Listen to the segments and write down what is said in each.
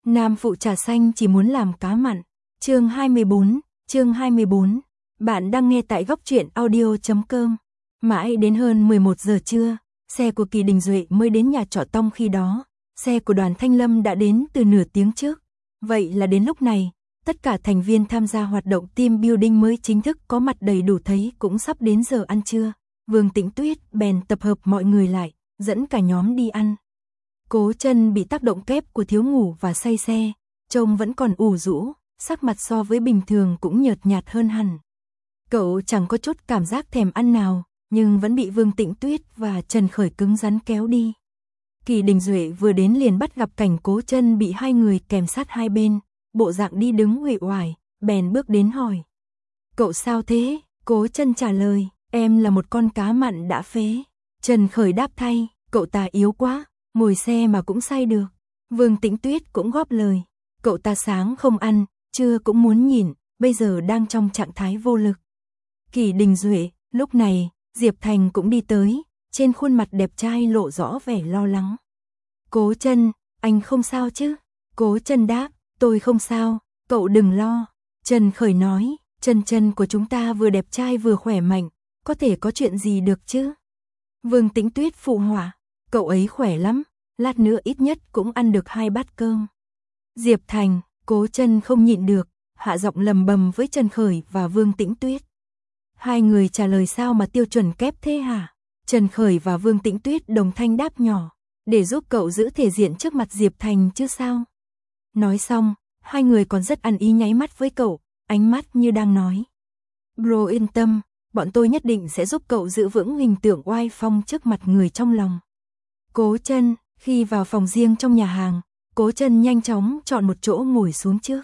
Nam phụ trà xanh chỉ muốn làm cá mặn. Chương 24. Bạn đang nghe tại góc truyện audio.com. Mãi đến hơn 11 giờ trưa, xe của Kỳ Đình Duệ mới đến nhà trọ Tông khi đó. Xe của Đoàn Thanh Lâm đã đến từ nửa tiếng trước. Vậy là đến lúc này, tất cả thành viên tham gia hoạt động team building mới chính thức có mặt đầy đủ, thấy cũng sắp đến giờ ăn trưa. Vương Tĩnh Tuyết bèn tập hợp mọi người lại, dẫn cả nhóm đi ăn. Cố Chân bị tác động kép của thiếu ngủ và say xe, trông vẫn còn ủ rũ, sắc mặt so với bình thường cũng nhợt nhạt hơn hẳn. Cậu chẳng có chút cảm giác thèm ăn nào, nhưng vẫn bị Vương Tĩnh Tuyết và Trần Khởi cứng rắn kéo đi. Kỳ Đình Duệ vừa đến liền bắt gặp cảnh Cố Chân bị hai người kèm sát hai bên, bộ dạng đi đứng uể oải, bèn bước đến hỏi: "Cậu sao thế?" Cố Chân trả lời: "Em là một con cá mặn đã phế." Trần Khởi đáp thay: "Cậu ta yếu quá, ngồi xe mà cũng say được." Vương Tĩnh Tuyết cũng góp lời: "Cậu ta sáng không ăn, trưa cũng muốn nhịn, bây giờ đang trong trạng thái vô lực." Kỳ Đình Duệ, lúc này, Diệp Thành cũng đi tới, trên khuôn mặt đẹp trai lộ rõ vẻ lo lắng. "Cố Chân, anh không sao chứ?" Cố Chân đáp: "Tôi không sao, cậu đừng lo." Trần Khởi nói: Chân của chúng ta vừa đẹp trai vừa khỏe mạnh, có thể có chuyện gì được chứ?" Vương Tĩnh Tuyết phụ họa: "Cậu ấy khỏe lắm, lát nữa ít nhất cũng ăn được 2 bát cơm." Diệp Thành, Cố Chân không nhịn được, hạ giọng lầm bầm với Trần Khởi và Vương Tĩnh Tuyết: "Hai người trả lời sao mà tiêu chuẩn kép thế hả?" Trần Khởi và Vương Tĩnh Tuyết đồng thanh đáp nhỏ: "Để giúp cậu giữ thể diện trước mặt Diệp Thành chứ sao." Nói xong, hai người còn rất ăn ý nháy mắt với cậu, ánh mắt như đang nói: "Bro yên tâm, bọn tôi nhất định sẽ giúp cậu giữ vững hình tượng oai phong trước mặt người trong lòng." Cố Chân, khi vào phòng riêng trong nhà hàng, Cố Chân nhanh chóng chọn một chỗ ngồi xuống trước.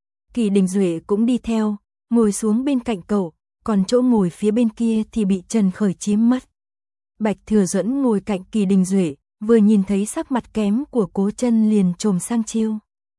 Kỳ Đình Duệ cũng đi theo, ngồi xuống bên cạnh cậu, còn chỗ ngồi phía bên kia thì bị Trần Khởi chiếm mất. Bạch Thừa Duẫn ngồi cạnh Kỳ Đình Duệ, vừa nhìn thấy sắc mặt kém của Cố Chân liền chồm sang trêu: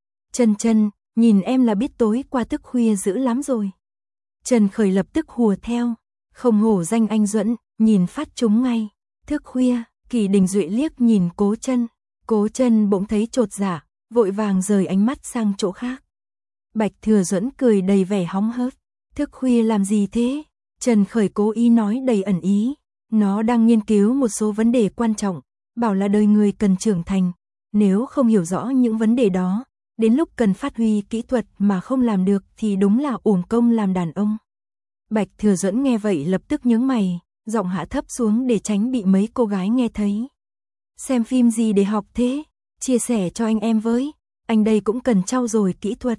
Chân, nhìn em là biết tối qua thức khuya dữ lắm rồi." Trần Khởi lập tức hùa theo: "Không hổ danh anh Duẫn, nhìn phát trúng ngay." "Thức khuya?" Kỳ Đình Duệ liếc nhìn Cố Chân. Cố Chân bỗng thấy chột dạ, vội vàng rời ánh mắt sang chỗ khác. Bạch Thừa Duẫn cười đầy vẻ hóng hớt: "Thức khuya làm gì thế?" Trần Khởi cố ý nói đầy ẩn ý: "Nó đang nghiên cứu một số vấn đề quan trọng, bảo là đời người cần trưởng thành, nếu không hiểu rõ những vấn đề đó, đến lúc cần phát huy kỹ thuật mà không làm được thì đúng là uổng công làm đàn ông." Bạch Thừa Duẫn nghe vậy lập tức nhướng mày, giọng hạ thấp xuống để tránh bị mấy cô gái nghe thấy: "Xem phim gì để học thế? Chia sẻ cho anh em với, anh đây cũng cần trau dồi kỹ thuật."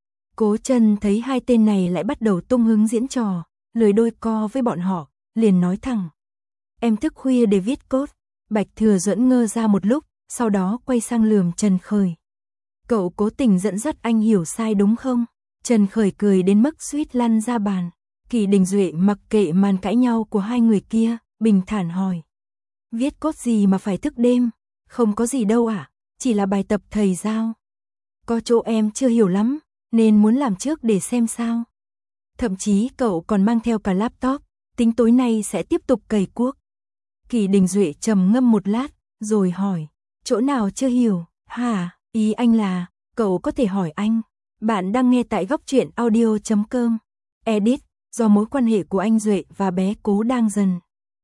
Cố Chân thấy hai tên này lại bắt đầu tung hứng diễn trò, lười đôi co với bọn họ, liền nói thẳng: "Em thức khuya để viết code." Bạch Thừa Duẫn ngơ ra một lúc, sau đó quay sang lườm Trần Khởi: "Cậu cố tình dẫn dắt anh hiểu sai đúng không?" Trần Khởi cười đến mức suýt lăn ra bàn. Kỳ Đình Duệ mặc kệ màn cãi nhau của hai người kia, bình thản hỏi: "Viết code gì mà phải thức đêm?" "Không có gì đâu ạ, chỉ là bài tập thầy giao." "Có chỗ em chưa hiểu lắm, nên muốn làm trước để xem sao." "Thậm chí cậu còn mang theo cả laptop, tính tối nay sẽ tiếp tục cày cuốc." Kỳ Đình Duệ trầm ngâm một lát, rồi hỏi: "Chỗ nào chưa hiểu?" "Hả, ý anh là, cậu có thể hỏi anh." Bạn đang nghe tại góc truyện audio.com. Edit, do mối quan hệ của anh Duệ và bé Cố đang dần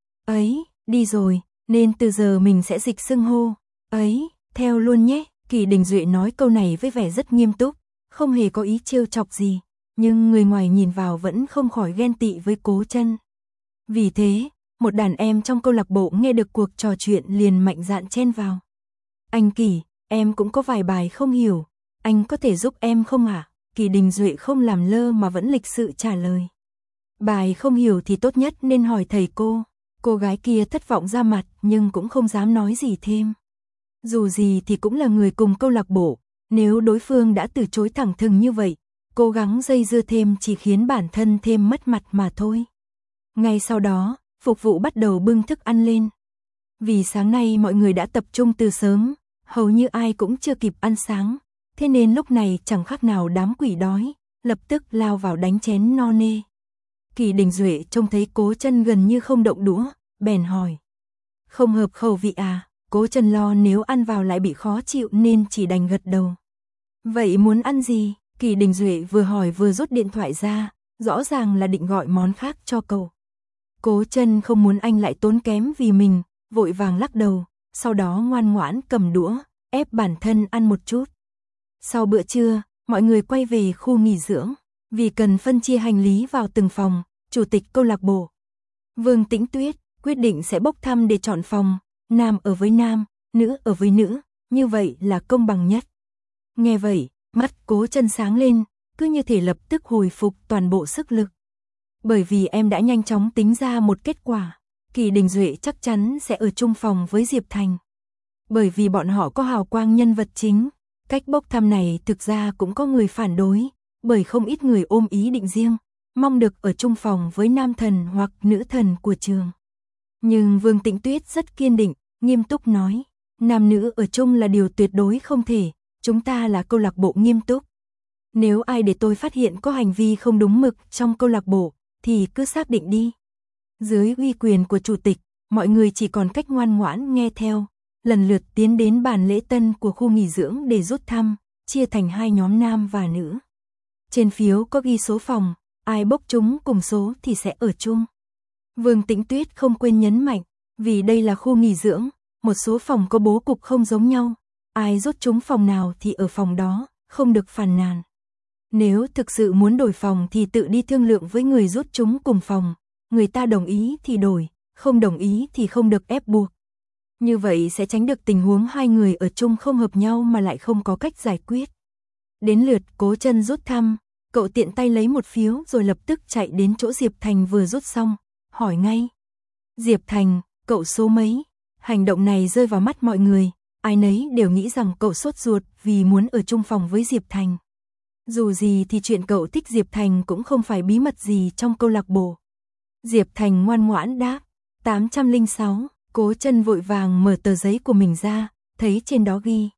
ấy đi rồi, nên từ giờ mình sẽ dịch xưng hô ấy theo luôn nhé. Kỳ Đình Duệ nói câu này với vẻ rất nghiêm túc, không hề có ý trêu chọc gì, nhưng người ngoài nhìn vào vẫn không khỏi ghen tị với Cố Chân. Vì thế, một đàn em trong câu lạc bộ nghe được cuộc trò chuyện liền mạnh dạn chen vào: "Anh Kỳ, em cũng có vài bài không hiểu, anh có thể giúp em không ạ?" Kỳ Đình Duệ không làm lơ mà vẫn lịch sự trả lời: "Bài không hiểu thì tốt nhất nên hỏi thầy cô." Cô gái kia thất vọng ra mặt nhưng cũng không dám nói gì thêm. Dù gì thì cũng là người cùng câu lạc bộ, nếu đối phương đã từ chối thẳng thừng như vậy, cố gắng dây dưa thêm chỉ khiến bản thân thêm mất mặt mà thôi. Ngay sau đó, phục vụ bắt đầu bưng thức ăn lên. Vì sáng nay mọi người đã tập trung từ sớm, hầu như ai cũng chưa kịp ăn sáng, thế nên lúc này chẳng khác nào đám quỷ đói, lập tức lao vào đánh chén no nê. Kỳ Đình Duệ trông thấy Cố Chân gần như không động đũa, bèn hỏi: "Không hợp khẩu vị à?" Cố Chân lo nếu ăn vào lại bị khó chịu nên chỉ đành gật đầu. Vậy muốn ăn gì? Kỳ Đình Duệ vừa hỏi vừa rút điện thoại ra, rõ ràng là định gọi món khác cho cậu. Cố Chân không muốn anh lại tốn kém vì mình, vội vàng lắc đầu, sau đó ngoan ngoãn cầm đũa, ép bản thân ăn một chút. Sau bữa trưa, mọi người quay về khu nghỉ dưỡng, vì cần phân chia hành lý vào từng phòng, chủ tịch câu lạc bộ Vương Tĩnh Tuyết quyết định sẽ bốc thăm để chọn phòng, nam ở với nam, nữ ở với nữ, như vậy là công bằng nhất. Nghe vậy, mắt Cố Chân sáng lên, cứ như thể lập tức hồi phục toàn bộ sức lực. Bởi vì em đã nhanh chóng tính ra một kết quả, Kỳ Đình Duệ chắc chắn sẽ ở chung phòng với Diệp Thành. Bởi vì bọn họ có hào quang nhân vật chính, cách bốc thăm này thực ra cũng có người phản đối, bởi không ít người ôm ý định riêng, mong được ở chung phòng với nam thần hoặc nữ thần của trường. Nhưng Vương Tĩnh Tuyết rất kiên định, nghiêm túc nói, nam nữ ở chung là điều tuyệt đối không thể, chúng ta là câu lạc bộ nghiêm túc. Nếu ai để tôi phát hiện có hành vi không đúng mực trong câu lạc bộ, thì cứ xác định đi. Dưới uy quyền của chủ tịch, mọi người chỉ còn cách ngoan ngoãn nghe theo, lần lượt tiến đến bàn lễ tân của khu nghỉ dưỡng để rút thăm, chia thành hai nhóm nam và nữ. Trên phiếu có ghi số phòng, ai bốc trúng cùng số thì sẽ ở chung. Vương Tĩnh Tuyết không quên nhấn mạnh, vì đây là khu nghỉ dưỡng, một số phòng có bố cục không giống nhau, ai rút trúng phòng nào thì ở phòng đó, không được phàn nàn. Nếu thực sự muốn đổi phòng thì tự đi thương lượng với người rút trúng cùng phòng, người ta đồng ý thì đổi, không đồng ý thì không được ép buộc. Như vậy sẽ tránh được tình huống hai người ở chung không hợp nhau mà lại không có cách giải quyết. Đến lượt Cố Chân rút thăm, cậu tiện tay lấy một phiếu rồi lập tức chạy đến chỗ Diệp Thành vừa rút xong, hỏi ngay. Diệp Thành, cậu số mấy? Hành động này rơi vào mắt mọi người, ai nấy đều nghĩ rằng cậu sốt ruột vì muốn ở chung phòng với Diệp Thành. Dù gì thì chuyện cậu thích Diệp Thành cũng không phải bí mật gì trong câu lạc bộ. Diệp Thành ngoan ngoãn đáp, 806, Cố Chân vội vàng mở tờ giấy của mình ra, thấy trên đó ghi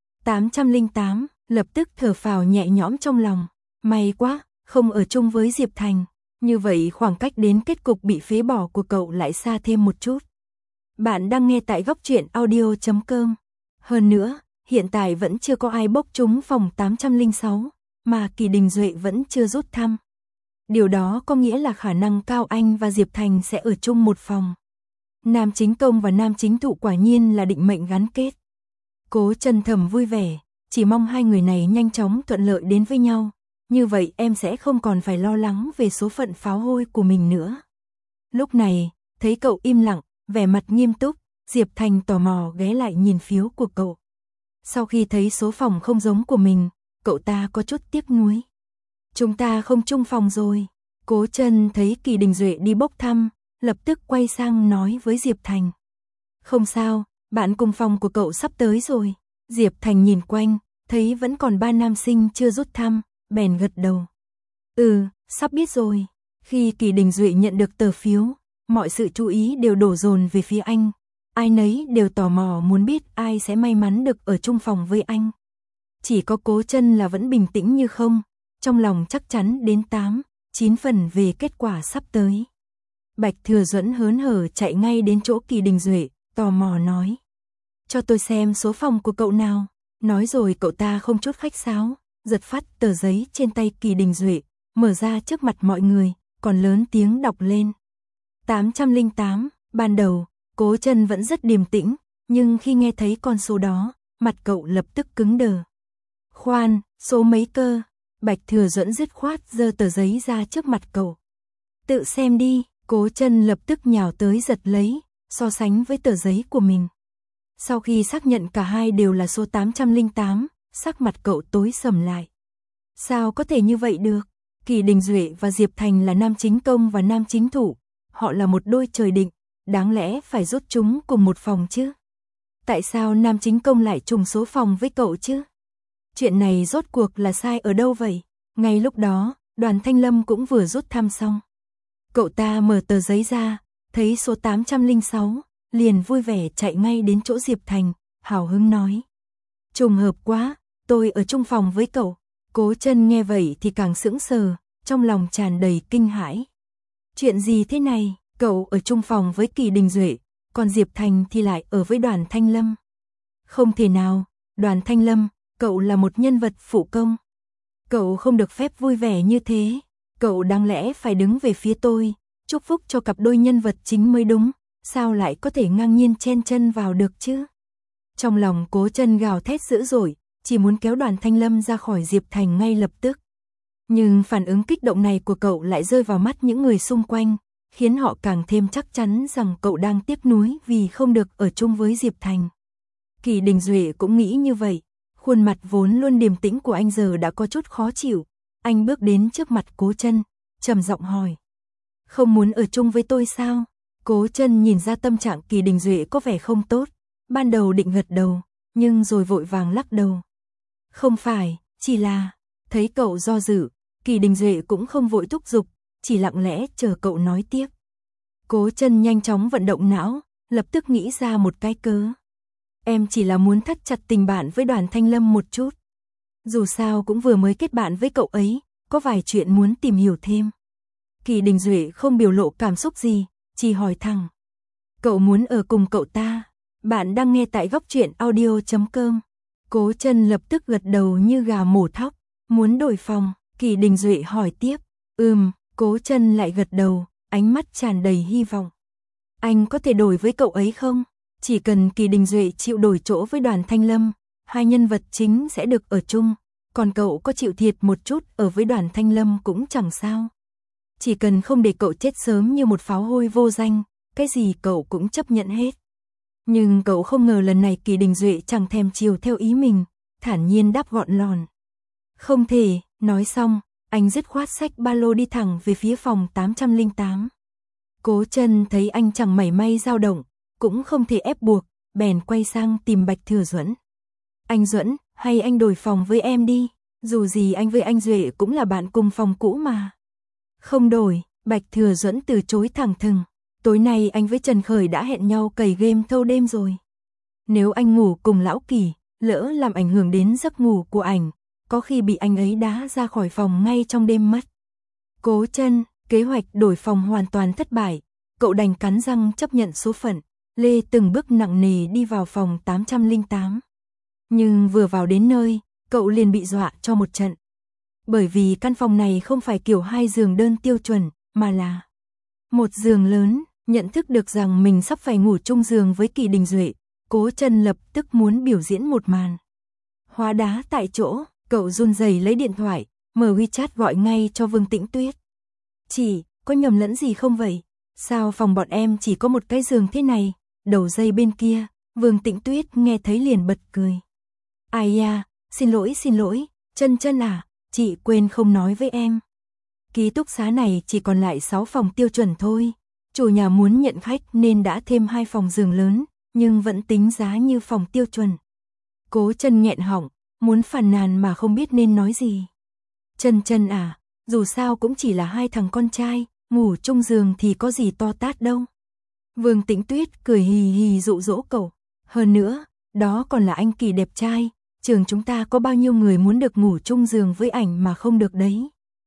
808, lập tức thở phào nhẹ nhõm trong lòng, may quá, không ở chung với Diệp Thành, như vậy khoảng cách đến kết cục bị phế bỏ của cậu lại xa thêm một chút. Bạn đang nghe tại góc truyện audio.com. Hơn nữa, hiện tại vẫn chưa có ai bốc trúng phòng 806, mà Kỳ Đình Duệ vẫn chưa rút thăm. Điều đó có nghĩa là khả năng cao anh và Diệp Thành sẽ ở chung một phòng. Nam chính công và nam chính thụ quả nhiên là định mệnh gắn kết. Cố Chân thầm vui vẻ, chỉ mong hai người này nhanh chóng thuận lợi đến với nhau, như vậy em sẽ không còn phải lo lắng về số phận pháo hôi của mình nữa. Lúc này, thấy cậu im lặng, vẻ mặt nghiêm túc, Diệp Thành tò mò ghé lại nhìn phiếu của cậu. Sau khi thấy số phòng không giống của mình, cậu ta có chút tiếc nuối. Chúng ta không chung phòng rồi. Cố Chân thấy Kỳ Đình Duệ đi bốc thăm, lập tức quay sang nói với Diệp Thành. Không sao, bạn cùng phòng của cậu sắp tới rồi. Diệp Thành nhìn quanh, thấy vẫn còn 3 nam sinh chưa rút thăm, bèn gật đầu. Sắp biết rồi. Khi Kỳ Đình Duệ nhận được tờ phiếu, mọi sự chú ý đều đổ dồn về phía anh. Ai nấy đều tò mò muốn biết ai sẽ may mắn được ở chung phòng với anh. Chỉ có Cố Chân là vẫn bình tĩnh như không, trong lòng chắc chắn đến 8-9 phần về kết quả sắp tới. Bạch Thừa Duẫn hớn hở chạy ngay đến chỗ Kỳ Đình Duệ, tò mò nói. Cho tôi xem số phòng của cậu nào. Nói rồi cậu ta không chút khách sáo, giật phát tờ giấy trên tay Kỳ Đình Duệ, mở ra trước mặt mọi người, còn lớn tiếng đọc lên. 808, ban đầu, Cố Chân vẫn rất điềm tĩnh, nhưng khi nghe thấy con số đó, mặt cậu lập tức cứng đờ. Khoan, số mấy cơ? Bạch Thừa Duẫn dứt khoát giơ tờ giấy ra trước mặt cậu. Tự xem đi. Cố Chân lập tức nhào tới giật lấy, so sánh với tờ giấy của mình. Sau khi xác nhận cả hai đều là số 808, sắc mặt cậu tối sầm lại. Sao có thể như vậy được? Kỳ Đình Duệ và Diệp Thành là nam chính công và nam chính thủ, họ là một đôi trời định, đáng lẽ phải rút chúng cùng một phòng chứ. Tại sao nam chính công lại trùng số phòng với cậu chứ? Chuyện này rốt cuộc là sai ở đâu vậy? Ngay lúc đó, Đoàn Thanh Lâm cũng vừa rút thăm xong. Cậu ta mở tờ giấy ra, thấy số 806, liền vui vẻ chạy ngay đến chỗ Diệp Thành, hào hứng nói. Trùng hợp quá, tôi ở chung phòng với cậu. Cố Chân nghe vậy thì càng sững sờ, trong lòng tràn đầy kinh hãi. Chuyện gì thế này, cậu ở chung phòng với Kỳ Đình Duệ, còn Diệp Thành thì lại ở với Đoàn Thanh Lâm. Không thể nào, Đoàn Thanh Lâm, cậu là một nhân vật phụ công. Cậu không được phép vui vẻ như thế, cậu đáng lẽ phải đứng về phía tôi, chúc phúc cho cặp đôi nhân vật chính mới đúng, sao lại có thể ngang nhiên chen chân vào được chứ? Trong lòng Cố Chân gào thét dữ dội, chỉ muốn kéo Đoàn Thanh Lâm ra khỏi Diệp Thành ngay lập tức. Nhưng phản ứng kích động này của cậu lại rơi vào mắt những người xung quanh, khiến họ càng thêm chắc chắn rằng cậu đang tiếc nuối vì không được ở chung với Diệp Thành. Kỳ Đình Duệ cũng nghĩ như vậy, khuôn mặt vốn luôn điềm tĩnh của anh giờ đã có chút khó chịu. Anh bước đến trước mặt Cố Chân, trầm giọng hỏi: "Không muốn ở chung với tôi sao?" Cố Chân nhìn ra tâm trạng Kỳ Đình Duệ có vẻ không tốt, ban đầu định gật đầu, nhưng rồi vội vàng lắc đầu. "Không phải, chỉ là..." Thấy cậu do dự, Kỳ Đình Duệ cũng không vội thúc giục, chỉ lặng lẽ chờ cậu nói tiếp. Cố Chân nhanh chóng vận động não, lập tức nghĩ ra một cái cớ. "Em chỉ là muốn thắt chặt tình bạn với Đoàn Thanh Lâm một chút. Dù sao cũng vừa mới kết bạn với cậu ấy, có vài chuyện muốn tìm hiểu thêm." Kỳ Đình Duệ không biểu lộ cảm xúc gì, chỉ hỏi thẳng: "Cậu muốn ở cùng cậu ta?" Bạn đang nghe tại Góc Truyện Audio.com. Cố Chân lập tức gật đầu như gà mổ thóc. "Muốn đổi phòng?" Kỳ Đình Duệ hỏi tiếp. Cố Chân lại gật đầu, ánh mắt tràn đầy hy vọng. "Anh có thể đổi với cậu ấy không? Chỉ cần Kỳ Đình Duệ chịu đổi chỗ với Đoàn Thanh Lâm, hai nhân vật chính sẽ được ở chung, còn cậu có chịu thiệt một chút ở với Đoàn Thanh Lâm cũng chẳng sao. Chỉ cần không để cậu chết sớm như một pháo hôi vô danh, cái gì cậu cũng chấp nhận hết." Nhưng cậu không ngờ lần này Kỳ Đình Duệ chẳng thèm chiều theo ý mình, thản nhiên đáp gọn lòn: "Không thể." Nói xong, anh dứt khoát xách ba lô đi thẳng về phía phòng 808. Cố Chân thấy anh chẳng mảy may dao động, cũng không thể ép buộc, bèn quay sang tìm Bạch Thừa Duẫn. "Anh Duẫn, hay anh đổi phòng với em đi, dù gì anh với anh Duệ cũng là bạn cùng phòng cũ mà." "Không đổi." Bạch Thừa Duẫn từ chối thẳng thừng. "Tối nay anh với Trần Khởi đã hẹn nhau cày game thâu đêm rồi. Nếu anh ngủ cùng lão Kỳ, lỡ làm ảnh hưởng đến giấc ngủ của ảnh, có khi bị anh ấy đá ra khỏi phòng ngay trong đêm mất." Cố Chân, kế hoạch đổi phòng hoàn toàn thất bại, cậu đành cắn răng chấp nhận số phận, lê từng bước nặng nề đi vào phòng 808. Nhưng vừa vào đến nơi, cậu liền bị dọa cho một trận. Bởi vì căn phòng này không phải kiểu 2 giường đơn tiêu chuẩn, mà là một giường lớn. Nhận thức được rằng mình sắp phải ngủ chung giường với Kỳ Đình Duệ, Cố Chân lập tức muốn biểu diễn một màn hóa đá tại chỗ. Cậu run rẩy lấy điện thoại, mở WeChat gọi ngay cho Vương Tĩnh Tuyết. "Chị, có nhầm lẫn gì không vậy? Sao phòng bọn em chỉ có một cái giường thế này?" Đầu dây bên kia, Vương Tĩnh Tuyết nghe thấy liền bật cười. "Ai da, xin lỗi, Chân à, chị quên không nói với em. Ký túc xá này chỉ còn lại 6 phòng tiêu chuẩn thôi. Chủ nhà muốn nhận khách nên đã thêm 2 phòng giường lớn, nhưng vẫn tính giá như phòng tiêu chuẩn." Cố Chân nghẹn họng, muốn phàn nàn mà không biết nên nói gì. Chân à, dù sao cũng chỉ là 2 thằng con trai, ngủ chung giường thì có gì to tát đâu." Vương Tĩnh Tuyết cười hì hì dụ dỗ cậu. "Hơn nữa, đó còn là anh Kỳ đẹp trai, trường chúng ta có bao nhiêu người muốn được ngủ chung giường với ảnh mà không được đấy.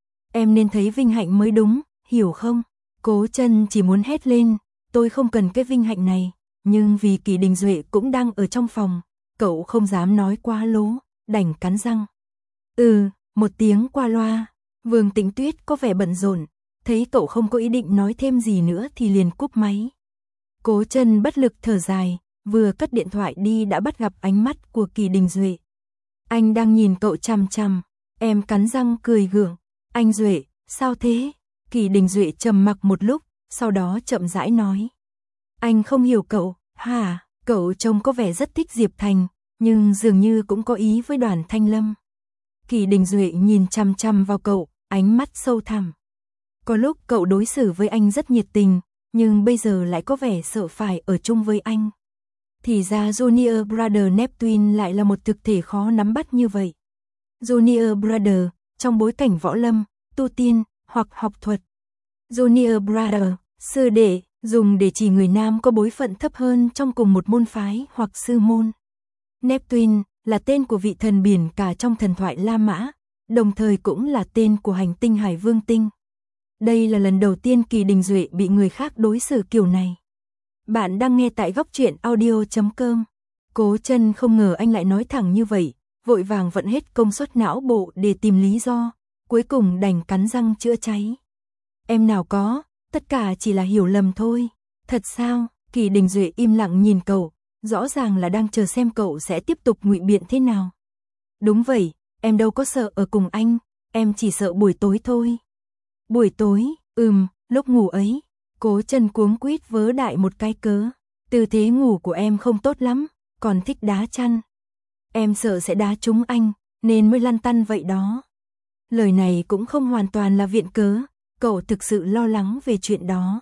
Em nên thấy vinh hạnh mới đúng, hiểu không?" Cố Chân chỉ muốn hét lên, "Tôi không cần cái vinh hạnh này." Nhưng vì Kỳ Đình Duệ cũng đang ở trong phòng, cậu không dám nói quá lố, đành cắn răng. Một tiếng qua loa. Vương Tĩnh Tuyết có vẻ bận rộn, thấy cậu không có ý định nói thêm gì nữa thì liền cúp máy. Cố Chân bất lực thở dài, vừa cất điện thoại đi đã bắt gặp ánh mắt của Kỳ Đình Duệ. Anh đang nhìn cậu chằm chằm, em cắn răng cười gượng. "Anh Duệ, sao thế?" Kỳ Đình Duệ trầm mặc một lúc, sau đó chậm rãi nói. "Anh không hiểu cậu, hả?" Cậu trông có vẻ rất thích Diệp Thành, nhưng dường như cũng có ý với Đoàn Thanh Lâm. Kỳ Đình Duệ nhìn chằm chằm vào cậu, ánh mắt sâu thẳm. Có lúc cậu đối xử với anh rất nhiệt tình, nhưng bây giờ lại có vẻ sợ phải ở chung với anh. Thì ra Junior Brother Neptune lại là một thực thể khó nắm bắt như vậy. Junior Brother, trong bối cảnh võ lâm, tu tiên, hoặc học thuật. Junior Brother, sư đệ, dùng để chỉ người nam có bối phận thấp hơn trong cùng một môn phái hoặc sư môn. Neptune là tên của vị thần biển cả trong thần thoại La Mã, đồng thời cũng là tên của hành tinh Hải Vương Tinh. Đây là lần đầu tiên Kỳ Đình Duệ bị người khác đối xử kiểu này. Bạn đang nghe tại Góc Truyện Audio.com. Cố Chân không ngờ anh lại nói thẳng như vậy, vội vàng vận hết công suất não bộ để tìm lý do, cuối cùng đành cắn răng chữa cháy. Em nào có, tất cả chỉ là hiểu lầm thôi. Thật sao? Kỳ Đình Duệ im lặng nhìn cậu, rõ ràng là đang chờ xem cậu sẽ tiếp tục ngụy biện thế nào. Đúng vậy, em đâu có sợ ở cùng anh, em chỉ sợ buổi tối thôi. Buổi tối, lúc ngủ ấy, Cố Chân cuống quýt vớ đại một cái cớ. Tư thế ngủ của em không tốt lắm, còn thích đá chăn. Em sợ sẽ đá trúng anh, nên mới lăn tăn vậy đó. Lời này cũng không hoàn toàn là viện cớ, cậu thực sự lo lắng về chuyện đó.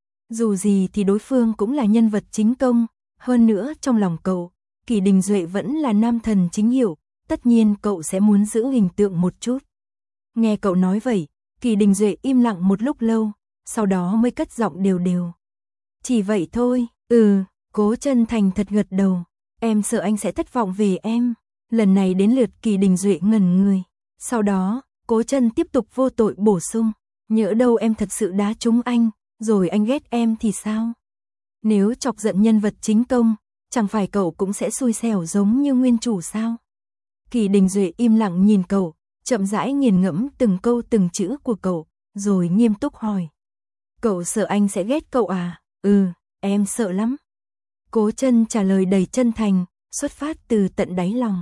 Dù gì thì đối phương cũng là nhân vật chính công, hơn nữa trong lòng cậu, Kỳ Đình Duệ vẫn là nam thần chính hiệu, tất nhiên cậu sẽ muốn giữ hình tượng một chút. Nghe cậu nói vậy, Kỳ Đình Duệ im lặng một lúc lâu, sau đó mới cất giọng đều đều. Chỉ vậy thôi, Cố Chân thành thật gật đầu, em sợ anh sẽ thất vọng về em. Lần này đến lượt Kỳ Đình Duệ ngẩn người, sau đó, Cố Chân tiếp tục vô tội bổ sung, nhỡ đâu em thật sự đá trúng anh, rồi anh ghét em thì sao? Nếu chọc giận nhân vật chính công, chẳng phải cậu cũng sẽ xui xẻo giống như nguyên chủ sao? Kỳ Đình Duệ im lặng nhìn cậu, chậm rãi nghiền ngẫm từng câu từng chữ của cậu, rồi nghiêm túc hỏi. Cậu sợ anh sẽ ghét cậu à? Em sợ lắm. Cố Chân trả lời đầy chân thành, xuất phát từ tận đáy lòng.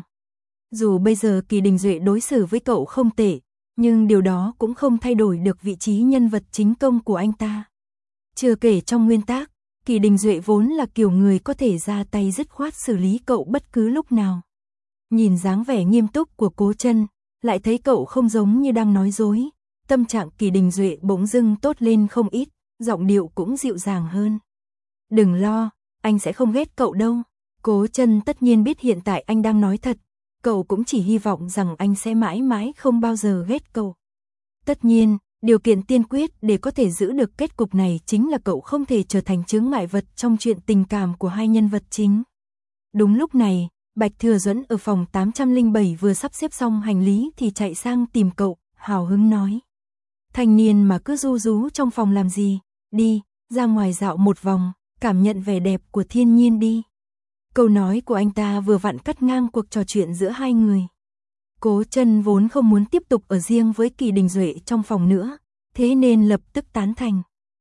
Dù bây giờ Kỳ Đình Duệ đối xử với cậu không tệ, nhưng điều đó cũng không thay đổi được vị trí nhân vật chính công của anh ta. Chưa kể trong nguyên tắc, Kỳ Đình Duệ vốn là kiểu người có thể ra tay dứt khoát xử lý cậu bất cứ lúc nào. Nhìn dáng vẻ nghiêm túc của Cố Chân, lại thấy cậu không giống như đang nói dối, tâm trạng Kỳ Đình Duệ bỗng dưng tốt lên không ít, giọng điệu cũng dịu dàng hơn. Đừng lo, anh sẽ không ghét cậu đâu. Cố Chân tất nhiên biết hiện tại anh đang nói thật, cậu cũng chỉ hy vọng rằng anh sẽ mãi mãi không bao giờ ghét cậu. Tất nhiên, điều kiện tiên quyết để có thể giữ được kết cục này chính là cậu không thể trở thành chướng ngại vật trong chuyện tình cảm của hai nhân vật chính. Đúng lúc này, Bạch Thừa Duẫn ở phòng 807 vừa sắp xếp xong hành lý thì chạy sang tìm cậu, hào hứng nói. Thanh niên mà cứ ru rú trong phòng làm gì, đi, ra ngoài dạo một vòng, cảm nhận vẻ đẹp của thiên nhiên đi. Câu nói của anh ta vừa vặn cắt ngang cuộc trò chuyện giữa hai người. Cố Chân vốn không muốn tiếp tục ở riêng với Kỳ Đình Duệ trong phòng nữa, thế nên lập tức tán thành.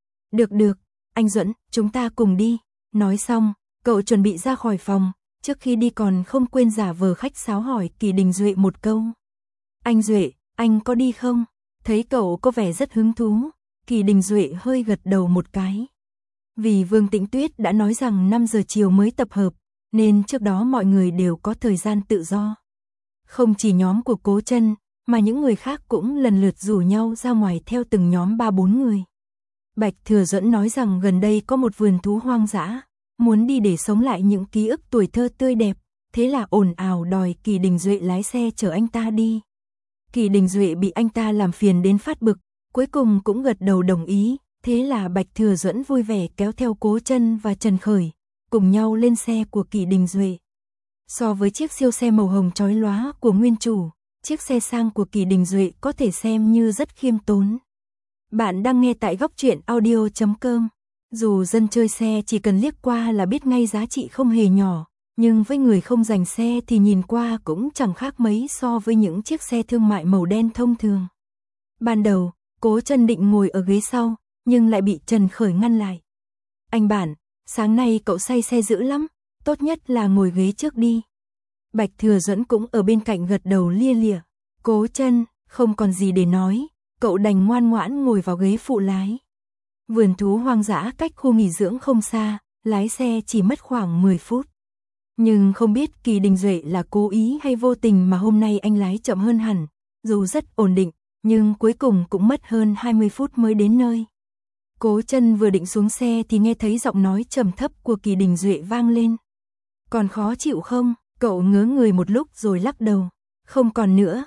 Được, anh Duẫn, chúng ta cùng đi. Nói xong, cậu chuẩn bị ra khỏi phòng, trước khi đi còn không quên giả vờ khách sáo hỏi Kỳ Đình Duệ một câu. Anh Duệ, anh có đi không? Thấy cậu có vẻ rất hứng thú, Kỳ Đình Duệ hơi gật đầu một cái. Vì Vương Tĩnh Tuyết đã nói rằng 5 giờ chiều mới tập hợp, nên trước đó mọi người đều có thời gian tự do. Không chỉ nhóm của Cố Chân, mà những người khác cũng lần lượt rủ nhau ra ngoài theo từng nhóm 3-4 người. Bạch Thừa Duẫn nói rằng gần đây có một vườn thú hoang dã, muốn đi để sống lại những ký ức tuổi thơ tươi đẹp, thế là ồn ào đòi Kỳ Đình Duệ lái xe chở anh ta đi. Kỳ Đình Duệ bị anh ta làm phiền đến phát bực, cuối cùng cũng gật đầu đồng ý, thế là Bạch Thừa Duẫn vui vẻ kéo theo Cố Chân và Trần Khởi, cùng nhau lên xe của Kỳ Đình Duệ. So với chiếc siêu xe màu hồng chói lóa của nguyên chủ, chiếc xe sang của Kỳ Đình Duệ có thể xem như rất khiêm tốn. Bạn đang nghe tại góc truyện audio.com. Dù dân chơi xe chỉ cần liếc qua là biết ngay giá trị không hề nhỏ, nhưng với người không rành xe thì nhìn qua cũng chẳng khác mấy so với những chiếc xe thương mại màu đen thông thường. Ban đầu, Cố Chân định ngồi ở ghế sau, nhưng lại bị Trần Khởi ngăn lại. Anh Bản, sáng nay cậu say xe dữ lắm, tốt nhất là ngồi ghế trước đi. Bạch Thừa Duẫn cũng ở bên cạnh gật đầu lia lịa. Cố Chân không còn gì để nói, cậu đành ngoan ngoãn ngồi vào ghế phụ lái. Vườn thú hoang dã cách khu nghỉ dưỡng không xa, lái xe chỉ mất khoảng 10 phút. Nhưng không biết Kỳ Đình Duệ là cố ý hay vô tình mà hôm nay anh lái chậm hơn hẳn, dù rất ổn định, nhưng cuối cùng cũng mất hơn 20 phút mới đến nơi. Cố Chân vừa định xuống xe thì nghe thấy giọng nói trầm thấp của Kỳ Đình Duệ vang lên. Còn khó chịu không? Cậu ngớ người một lúc rồi lắc đầu. Không còn nữa.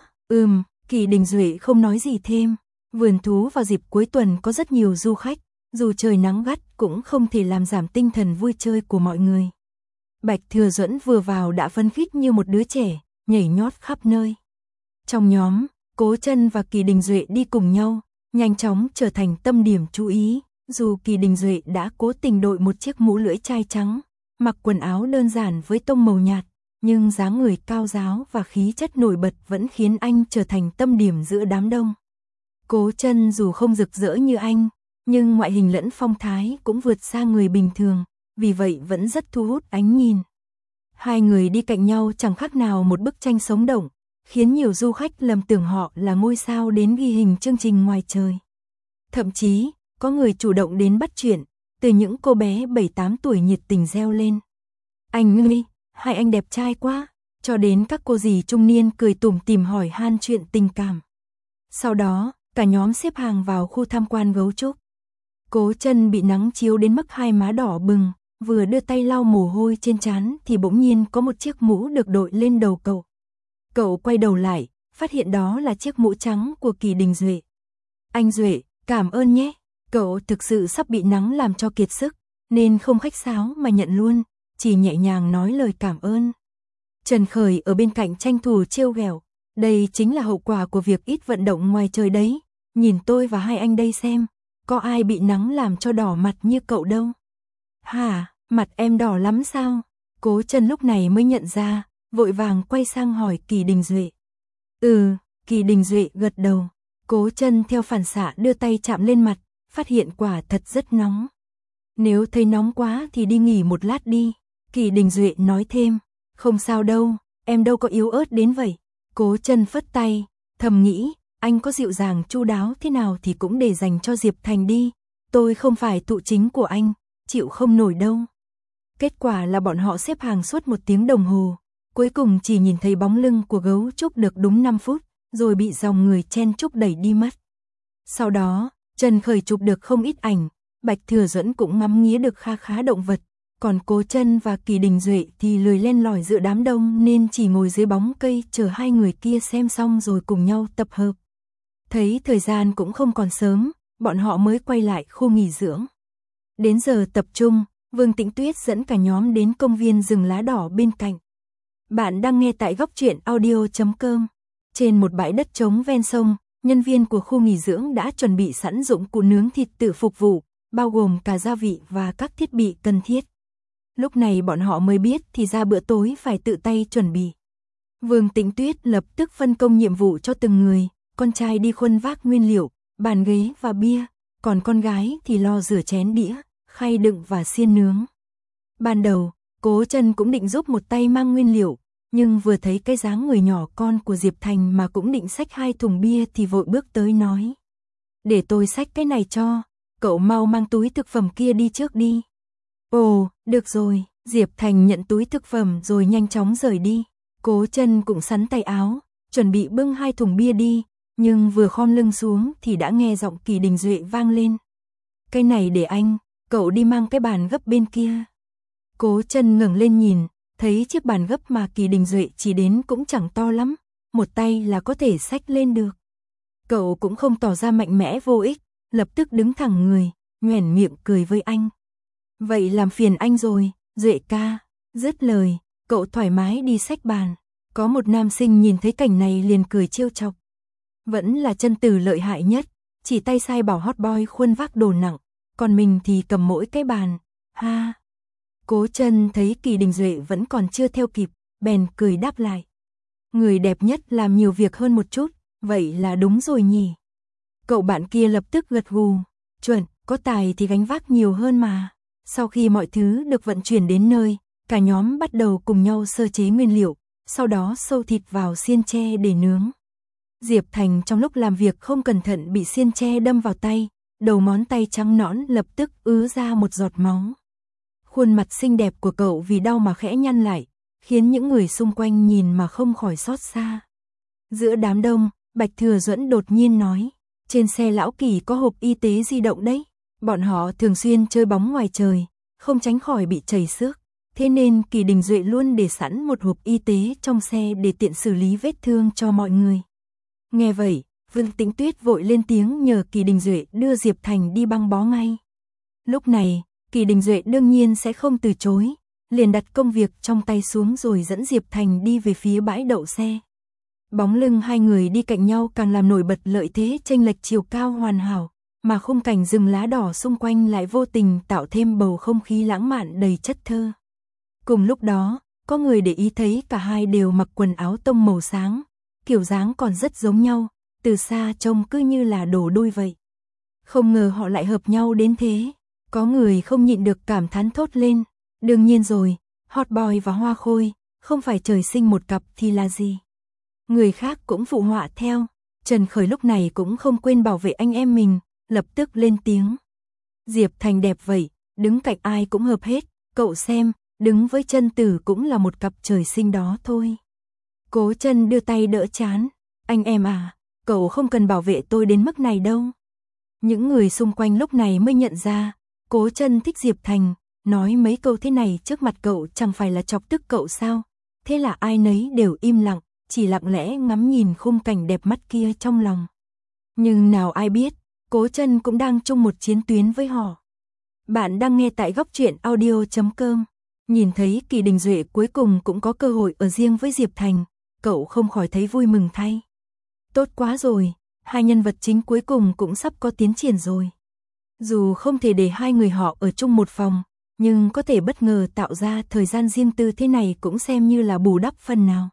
Kỳ Đình Duệ không nói gì thêm. Vườn thú vào dịp cuối tuần có rất nhiều du khách, dù trời nắng gắt cũng không thể làm giảm tinh thần vui chơi của mọi người. Bạch Thừa Duẫn vừa vào đã phấn khích như một đứa trẻ, nhảy nhót khắp nơi. Trong nhóm, Cố Chân và Kỳ Đình Duệ đi cùng nhau, nhanh chóng trở thành tâm điểm chú ý, dù Kỳ Đình Duệ đã cố tình đội một chiếc mũ lưỡi chai trắng, mặc quần áo đơn giản với tông màu nhạt, nhưng dáng người cao ráo và khí chất nổi bật vẫn khiến anh trở thành tâm điểm giữa đám đông. Cố Chân dù không rực rỡ như anh, nhưng ngoại hình lẫn phong thái cũng vượt xa người bình thường, vì vậy vẫn rất thu hút ánh nhìn. Hai người đi cạnh nhau chẳng khác nào một bức tranh sống động, khiến nhiều du khách lầm tưởng họ là ngôi sao đến ghi hình chương trình ngoài trời. Thậm chí, có người chủ động đến bắt chuyện, từ những cô bé 7-8 tuổi nhiệt tình reo lên. Anh ơi, hai anh đẹp trai quá, cho đến các cô dì trung niên cười tủm tỉm hỏi han chuyện tình cảm. Sau đó, cả nhóm xếp hàng vào khu tham quan gấu trúc. Cố Chân bị nắng chiếu đến mức hai má đỏ bừng, vừa đưa tay lau mồ hôi trên trán thì bỗng nhiên có một chiếc mũ được đội lên đầu cậu. Cậu quay đầu lại, phát hiện đó là chiếc mũ trắng của Kỳ Đình Duệ. Anh Duệ, cảm ơn nhé. Cậu thực sự sắp bị nắng làm cho kiệt sức, nên không khách sáo mà nhận luôn, chỉ nhẹ nhàng nói lời cảm ơn. Trần Khởi ở bên cạnh tranh thủ trêu ghẹo, đây chính là hậu quả của việc ít vận động ngoài trời đấy. Nhìn tôi và hai anh đây xem, có ai bị nắng làm cho đỏ mặt như cậu đâu. Hả, mặt em đỏ lắm sao? Cố Chân lúc này mới nhận ra, vội vàng quay sang hỏi Kỳ Đình Duệ. Kỳ Đình Duệ gật đầu. Cố Chân theo phản xạ đưa tay chạm lên mặt, phát hiện quả thật rất nóng. Nếu thấy nóng quá thì đi nghỉ một lát đi. Kỳ Đình Duệ nói thêm, không sao đâu, em đâu có yếu ớt đến vậy. Cố Chân phất tay, thầm nghĩ, anh có dịu dàng chu đáo thế nào thì cũng để dành cho Diệp Thành đi. Tôi không phải thụ chính của anh, chịu không nổi đâu. Kết quả là bọn họ xếp hàng suốt 1 tiếng đồng hồ, cuối cùng chỉ nhìn thấy bóng lưng của gấu trúc được đúng 5 phút, rồi bị dòng người chen chúc đẩy đi mất. Sau đó, Trần Khởi chụp được không ít ảnh, Bạch Thừa Duẫn cũng ngắm nghía được kha khá động vật, còn Cố Chân và Kỳ Đình Duệ thì lười len lỏi giữa đám đông nên chỉ ngồi dưới bóng cây chờ hai người kia xem xong rồi cùng nhau tập hợp. Thấy thời gian cũng không còn sớm, bọn họ mới quay lại khu nghỉ dưỡng. Đến giờ tập trung, Vương Tĩnh Tuyết dẫn cả nhóm đến công viên rừng lá đỏ bên cạnh. Bạn đang nghe tại goctruyện.audio.com. Trên một bãi đất trống ven sông, nhân viên của khu nghỉ dưỡng đã chuẩn bị sẵn dụng cụ nướng thịt tự phục vụ, bao gồm cả gia vị và các thiết bị cần thiết. Lúc này bọn họ mới biết thì ra bữa tối phải tự tay chuẩn bị. Vương Tĩnh Tuyết lập tức phân công nhiệm vụ cho từng người, con trai đi khuân vác nguyên liệu, bàn ghế và bia, còn con gái thì lo rửa chén đĩa, khay đựng và xiên nướng. Ban đầu, Cố Chân cũng định giúp một tay mang nguyên liệu, nhưng vừa thấy cái dáng người nhỏ con của Diệp Thành mà cũng định xách 2 thùng bia thì vội bước tới nói. Để tôi xách cái này cho, cậu mau mang túi thực phẩm kia đi trước đi. Ồ, được rồi, Diệp Thành nhận túi thực phẩm rồi nhanh chóng rời đi. Cố Chân cũng xắn tay áo, chuẩn bị bưng 2 thùng bia đi, nhưng vừa khom lưng xuống thì đã nghe giọng Kỳ Đình Duệ vang lên. Cái này để anh, cậu đi mang cái bàn gấp bên kia. Cố Chân ngẩng lên nhìn, thấy chiếc bàn gấp mà Kỳ Đình Duệ chỉ đến cũng chẳng to lắm, một tay là có thể xách lên được. Cậu cũng không tỏ ra mạnh mẽ vô ích, lập tức đứng thẳng người, nhoẻn miệng cười với anh. Vậy làm phiền anh rồi, Duệ ca. Dứt lời, cậu thoải mái đi xách bàn. Có một nam sinh nhìn thấy cảnh này liền cười trêu chọc. Vẫn là chân tử lợi hại nhất, chỉ tay sai bảo hot boy khuân vác đồ nặng, còn mình thì cầm mỗi cái bàn. Ha! Cố Chân thấy Kỳ Đình Duệ vẫn còn chưa theo kịp, bèn cười đáp lại. Người đẹp nhất làm nhiều việc hơn một chút, vậy là đúng rồi nhỉ. Cậu bạn kia lập tức gật gù, chuẩn, có tài thì gánh vác nhiều hơn mà. Sau khi mọi thứ được vận chuyển đến nơi, cả nhóm bắt đầu cùng nhau sơ chế nguyên liệu, sau đó sâu thịt vào xiên tre để nướng. Diệp Thành trong lúc làm việc không cẩn thận bị xiên tre đâm vào tay, đầu ngón tay trắng nõn lập tức ứa ra một giọt máu. Khuôn mặt xinh đẹp của cậu vì đau mà khẽ nhăn lại, khiến những người xung quanh nhìn mà không khỏi xót xa. Giữa đám đông, Bạch Thừa Duẫn đột nhiên nói, trên xe lão Kỳ có hộp y tế di động đấy. Bọn họ thường xuyên chơi bóng ngoài trời, không tránh khỏi bị chảy xước, thế nên Kỳ Đình Duệ luôn để sẵn một hộp y tế trong xe để tiện xử lý vết thương cho mọi người. Nghe vậy, Vương Tĩnh Tuyết vội lên tiếng nhờ Kỳ Đình Duệ đưa Diệp Thành đi băng bó ngay. Lúc này, Kỳ Đình Duệ đương nhiên sẽ không từ chối, liền đặt công việc trong tay xuống rồi dẫn Diệp Thành đi về phía bãi đậu xe. Bóng lưng hai người đi cạnh nhau càng làm nổi bật lợi thế chênh lệch chiều cao hoàn hảo, mà khung cảnh rừng lá đỏ xung quanh lại vô tình tạo thêm bầu không khí lãng mạn đầy chất thơ. Cùng lúc đó, có người để ý thấy cả hai đều mặc quần áo tông màu sáng, kiểu dáng còn rất giống nhau, từ xa trông cứ như là đồ đôi vậy. Không ngờ họ lại hợp nhau đến thế, có người không nhịn được cảm thán thốt lên, đương nhiên rồi, Hot Boy và Hoa Khôi, không phải trời sinh một cặp thì là gì. Người khác cũng phụ họa theo, Trần Khởi lúc này cũng không quên bảo vệ anh em mình, lập tức lên tiếng. Diệp Thành đẹp vậy, đứng cạnh ai cũng hợp hết, cậu xem, đứng với Chân Tử cũng là một cặp trời sinh đó thôi. Cố Chân đưa tay đỡ chán, anh em à, cậu không cần bảo vệ tôi đến mức này đâu. Những người xung quanh lúc này mới nhận ra, Cố Chân thích Diệp Thành, nói mấy câu thế này trước mặt cậu chẳng phải là chọc tức cậu sao, thế là ai nấy đều im lặng, chỉ lặng lẽ ngắm nhìn khung cảnh đẹp mắt kia trong lòng. Nhưng nào ai biết, Cố Chân cũng đang chung một chiến tuyến với họ. Bạn đang nghe tại góc truyện audio.com. Nhìn thấy Kỳ Đình Duệ cuối cùng cũng có cơ hội ở riêng với Diệp Thành, cậu không khỏi thấy vui mừng thay. Tốt quá rồi, hai nhân vật chính cuối cùng cũng sắp có tiến triển rồi. Dù không thể để hai người họ ở chung một phòng, nhưng có thể bất ngờ tạo ra thời gian riêng tư thế này cũng xem như là bù đắp phần nào.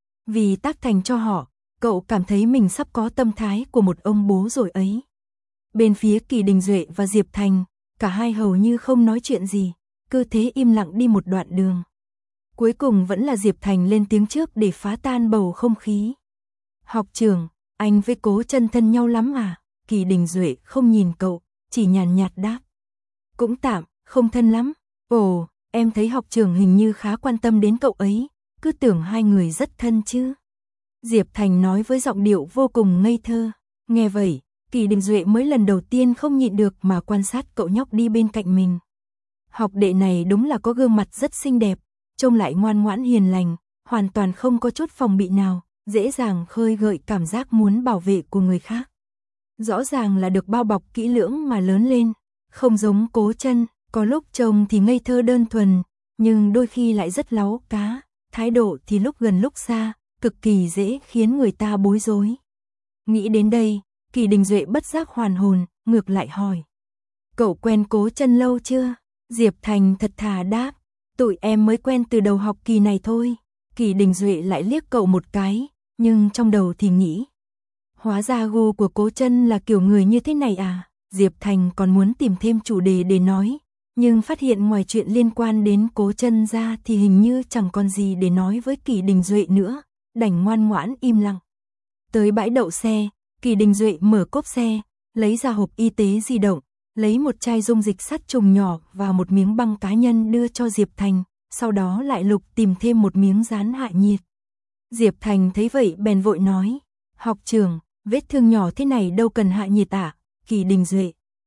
Vì tác thành cho họ, cậu cảm thấy mình sắp có tâm thái của một ông bố rồi ấy. Bên phía Kỳ Đình Duệ và Diệp Thành, cả hai hầu như không nói chuyện gì, cứ thế im lặng đi một đoạn đường. Cuối cùng vẫn là Diệp Thành lên tiếng trước để phá tan bầu không khí. Học trưởng, anh với Cố Chân thân nhau lắm à? Kỳ Đình Duệ không nhìn cậu, chỉ nhàn nhạt đáp. Cũng tạm, không thân lắm. Ồ, em thấy học trưởng hình như khá quan tâm đến cậu ấy, cứ tưởng hai người rất thân chứ. Diệp Thành nói với giọng điệu vô cùng ngây thơ. Nghe vậy, Kỳ Đình Duệ mới lần đầu tiên không nhịn được mà quan sát cậu nhóc đi bên cạnh mình. Học đệ này đúng là có gương mặt rất xinh đẹp, trông lại ngoan ngoãn hiền lành, hoàn toàn không có chút phòng bị nào, dễ dàng khơi gợi cảm giác muốn bảo vệ của người khác. Rõ ràng là được bao bọc kỹ lưỡng mà lớn lên, không giống Cố Chân, có lúc trông thì ngây thơ đơn thuần, nhưng đôi khi lại rất láu cá, thái độ thì lúc gần lúc xa, cực kỳ dễ khiến người ta bối rối. Nghĩ đến đây, Kỳ Đình Duệ bất giác hoàn hồn, ngược lại hỏi. Cậu quen Cố Chân lâu chưa? Diệp Thành thật thà đáp. Tụi em mới quen từ đầu học kỳ này thôi. Kỳ Đình Duệ lại liếc cậu một cái, nhưng trong đầu thì nghĩ. Hóa ra gu của Cố Chân là kiểu người như thế này à? Diệp Thành còn muốn tìm thêm chủ đề để nói, nhưng phát hiện ngoài chuyện liên quan đến Cố Chân ra thì hình như chẳng còn gì để nói với Kỳ Đình Duệ nữa, đành ngoan ngoãn im lặng. Tới bãi đậu xe, Kỳ Đình Duệ mở cốp xe, lấy ra hộp y tế di động, lấy một chai dung dịch sát trùng nhỏ và một miếng băng cá nhân đưa cho Diệp Thành, sau đó lại lục tìm thêm một miếng dán hạ nhiệt. Diệp Thành thấy vậy bèn vội nói, học trưởng, vết thương nhỏ thế này đâu cần hạ nhiệt à? Kỳ Đình Duệ.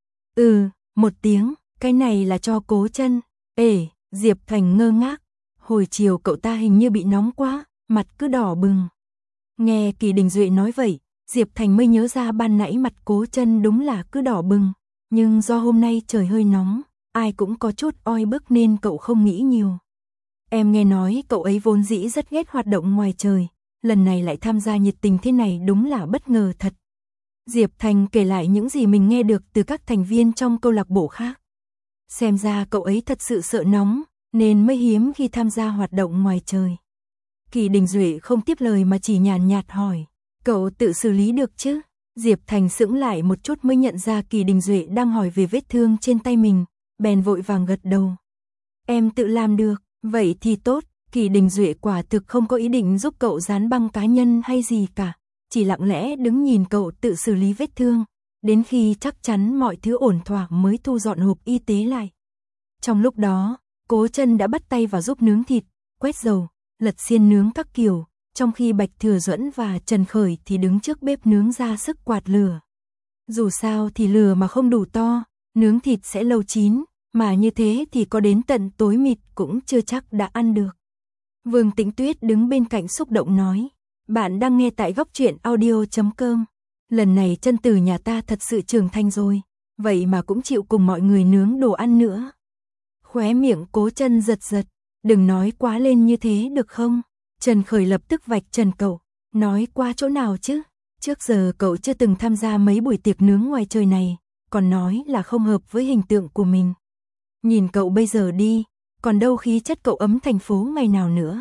Một tiếng, cái này là cho Cố Chân. Diệp Thành ngơ ngác, hồi chiều cậu ta hình như bị nóng quá, mặt cứ đỏ bừng. Nghe Kỳ Đình Duệ nói vậy, Diệp Thành mới nhớ ra ban nãy mặt Cố Chân đúng là cứ đỏ bừng, nhưng do hôm nay trời hơi nóng, ai cũng có chút oi bức nên cậu không nghĩ nhiều. Em nghe nói cậu ấy vốn dĩ rất ghét hoạt động ngoài trời, lần này lại tham gia nhiệt tình thế này đúng là bất ngờ thật. Diệp Thành kể lại những gì mình nghe được từ các thành viên trong câu lạc bộ khác. Xem ra cậu ấy thật sự sợ nóng, nên mới hiếm khi tham gia hoạt động ngoài trời. Kỳ Đình Duệ không tiếp lời mà chỉ nhàn nhạt hỏi, cậu tự xử lý được chứ? Diệp Thành sững lại một chút mới nhận ra Kỳ Đình Duệ đang hỏi về vết thương trên tay mình, bèn vội vàng gật đầu. Em tự làm được, vậy thì tốt. Kỳ Đình Duệ quả thực không có ý định giúp cậu dán băng cá nhân hay gì cả, chỉ lặng lẽ đứng nhìn cậu tự xử lý vết thương, đến khi chắc chắn mọi thứ ổn thỏa mới thu dọn hộp y tế lại. Trong lúc đó, Cố Chân đã bắt tay vào giúp nướng thịt, quét dầu, lật xiên nướng các kiểu, trong khi Bạch Thừa Duẫn và Trần Khởi thì đứng trước bếp nướng ra sức quạt lửa. Dù sao thì lửa mà không đủ to, nướng thịt sẽ lâu chín, mà như thế thì có đến tận tối mịt cũng chưa chắc đã ăn được. Vương Tĩnh Tuyết đứng bên cạnh xúc động nói, bạn đang nghe tại góc truyện audio.com. Lần này Chân Tử nhà ta thật sự trưởng thành rồi, vậy mà cũng chịu cùng mọi người nướng đồ ăn nữa. Khóe miệng Cố Chân giật giật, đừng nói quá lên như thế được không? Trần Khởi lập tức vạch trần cậu, nói qua chỗ nào chứ? Trước giờ cậu chưa từng tham gia mấy buổi tiệc nướng ngoài trời này, còn nói là không hợp với hình tượng của mình. Nhìn cậu bây giờ đi, còn đâu khí chất cậu ấm thành phố ngày nào nữa.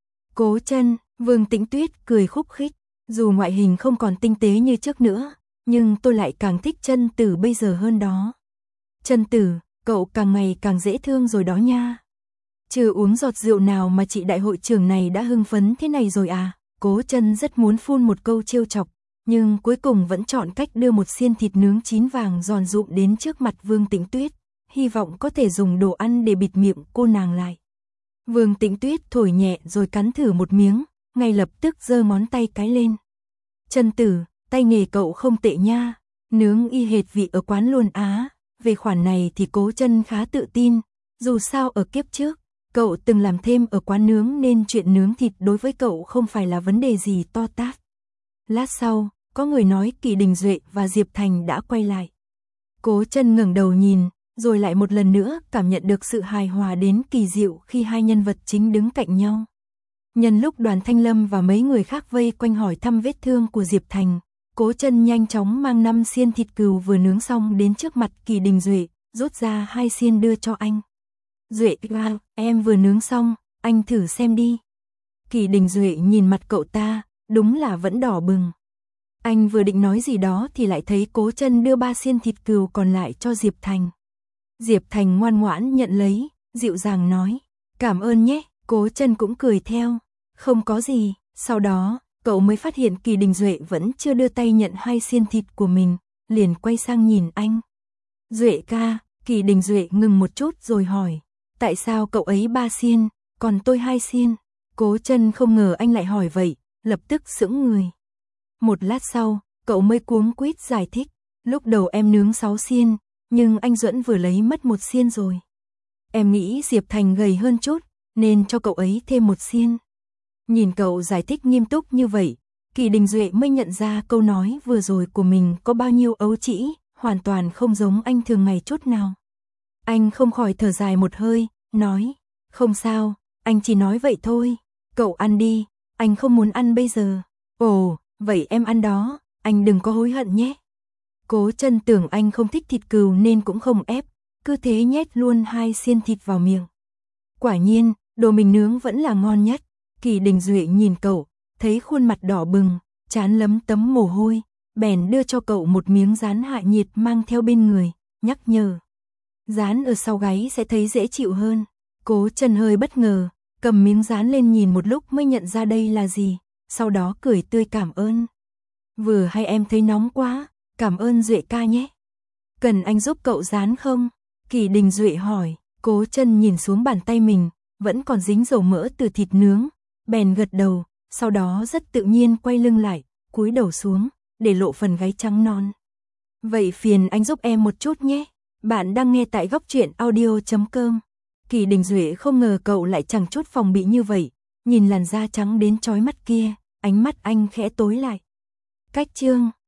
Cố Chân, Vương Tĩnh Tuyết cười khúc khích, dù ngoại hình không còn tinh tế như trước nữa, nhưng tôi lại càng thích Chân Tử bây giờ hơn đó. Chân Tử, cậu càng ngày càng dễ thương rồi đó nha. Chưa uống giọt rượu nào mà chị đại hội trưởng này đã hưng phấn thế này rồi à? Cố Chân rất muốn phun một câu trêu chọc, nhưng cuối cùng vẫn chọn cách đưa một xiên thịt nướng chín vàng giòn rụm đến trước mặt Vương Tĩnh Tuyết, hy vọng có thể dùng đồ ăn để bịt miệng cô nàng lại. Vương Tĩnh Tuyết thổi nhẹ rồi cắn thử một miếng, ngay lập tức giơ ngón tay cái lên. Chân Tử, tay nghề cậu không tệ nha, nướng y hệt vị ở quán luôn á. Về khoản này thì Cố Chân khá tự tin, dù sao ở kiếp trước, cậu từng làm thêm ở quán nướng nên chuyện nướng thịt đối với cậu không phải là vấn đề gì to tát. Lát sau, có người nói Kỳ Đình Duệ và Diệp Thành đã quay lại. Cố Chân ngẩng đầu nhìn, rồi lại một lần nữa cảm nhận được sự hài hòa đến kỳ diệu khi hai nhân vật chính đứng cạnh nhau. Nhân lúc Đoàn Thanh Lâm và mấy người khác vây quanh hỏi thăm vết thương của Diệp Thành, Cố Chân nhanh chóng mang 5 xiên thịt cừu vừa nướng xong đến trước mặt Kỳ Đình Duệ, rút ra 2 xiên đưa cho anh. Duệ, em vừa nướng xong, anh thử xem đi. Kỳ Đình Duệ nhìn mặt cậu ta, đúng là vẫn đỏ bừng. Anh vừa định nói gì đó thì lại thấy Cố Chân đưa 3 xiên thịt cừu còn lại cho Diệp Thành. Diệp Thành ngoan ngoãn nhận lấy, dịu dàng nói, cảm ơn nhé. Cố Chân cũng cười theo, không có gì. Sau đó, cậu mới phát hiện Kỳ Đình Duệ vẫn chưa đưa tay nhận 2 xiên thịt của mình, liền quay sang nhìn anh. Duệ ca, Kỳ Đình Duệ ngừng một chút rồi hỏi, tại sao cậu ấy 3 xiên, còn tôi 2 xiên? Cố Chân không ngờ anh lại hỏi vậy, lập tức sững người. Một lát sau, cậu mới cuống quýt giải thích, lúc đầu em nướng 6 xiên, nhưng anh Duẫn vừa lấy mất 1 xiên rồi. Em nghĩ Diệp Thành gầy hơn chút, nên cho cậu ấy thêm 1 xiên. Nhìn cậu giải thích nghiêm túc như vậy, Kỳ Đình Duệ mới nhận ra câu nói vừa rồi của mình có bao nhiêu ấu trĩ, hoàn toàn không giống anh thường ngày chút nào. Anh không khỏi thở dài một hơi, nói, không sao, anh chỉ nói vậy thôi, cậu ăn đi, anh không muốn ăn bây giờ. Ồ, vậy em ăn đó, anh đừng có hối hận nhé. Cố Chân tưởng anh không thích thịt cừu nên cũng không ép, cứ thế nhét luôn 2 xiên thịt vào miệng. Quả nhiên, đồ mình nướng vẫn là ngon nhất. Kỳ Đình Duệ nhìn cậu, thấy khuôn mặt đỏ bừng, trán lấm tấm mồ hôi, bèn đưa cho cậu một miếng dán hạ nhiệt mang theo bên người, nhắc nhở. Dán ở sau gáy sẽ thấy dễ chịu hơn. Cố Chân hơi bất ngờ, cầm miếng dán lên nhìn một lúc mới nhận ra đây là gì, sau đó cười tươi cảm ơn. Vừa hay em thấy nóng quá, cảm ơn Duệ ca nhé. Cần anh giúp cậu dán không? Kỳ Đình Duệ hỏi. Cố Chân nhìn xuống bàn tay mình, vẫn còn dính dầu mỡ từ thịt nướng, bèn gật đầu, sau đó rất tự nhiên quay lưng lại, cúi đầu xuống, để lộ phần gáy trắng non. Vậy phiền anh giúp em một chút nhé. Bạn đang nghe tại Góc Truyện Audio.com. Kỳ Đình Duệ không ngờ cậu lại chẳng chút phòng bị như vậy, nhìn làn da trắng đến chói mắt kia, ánh mắt anh khẽ tối lại. Cách chương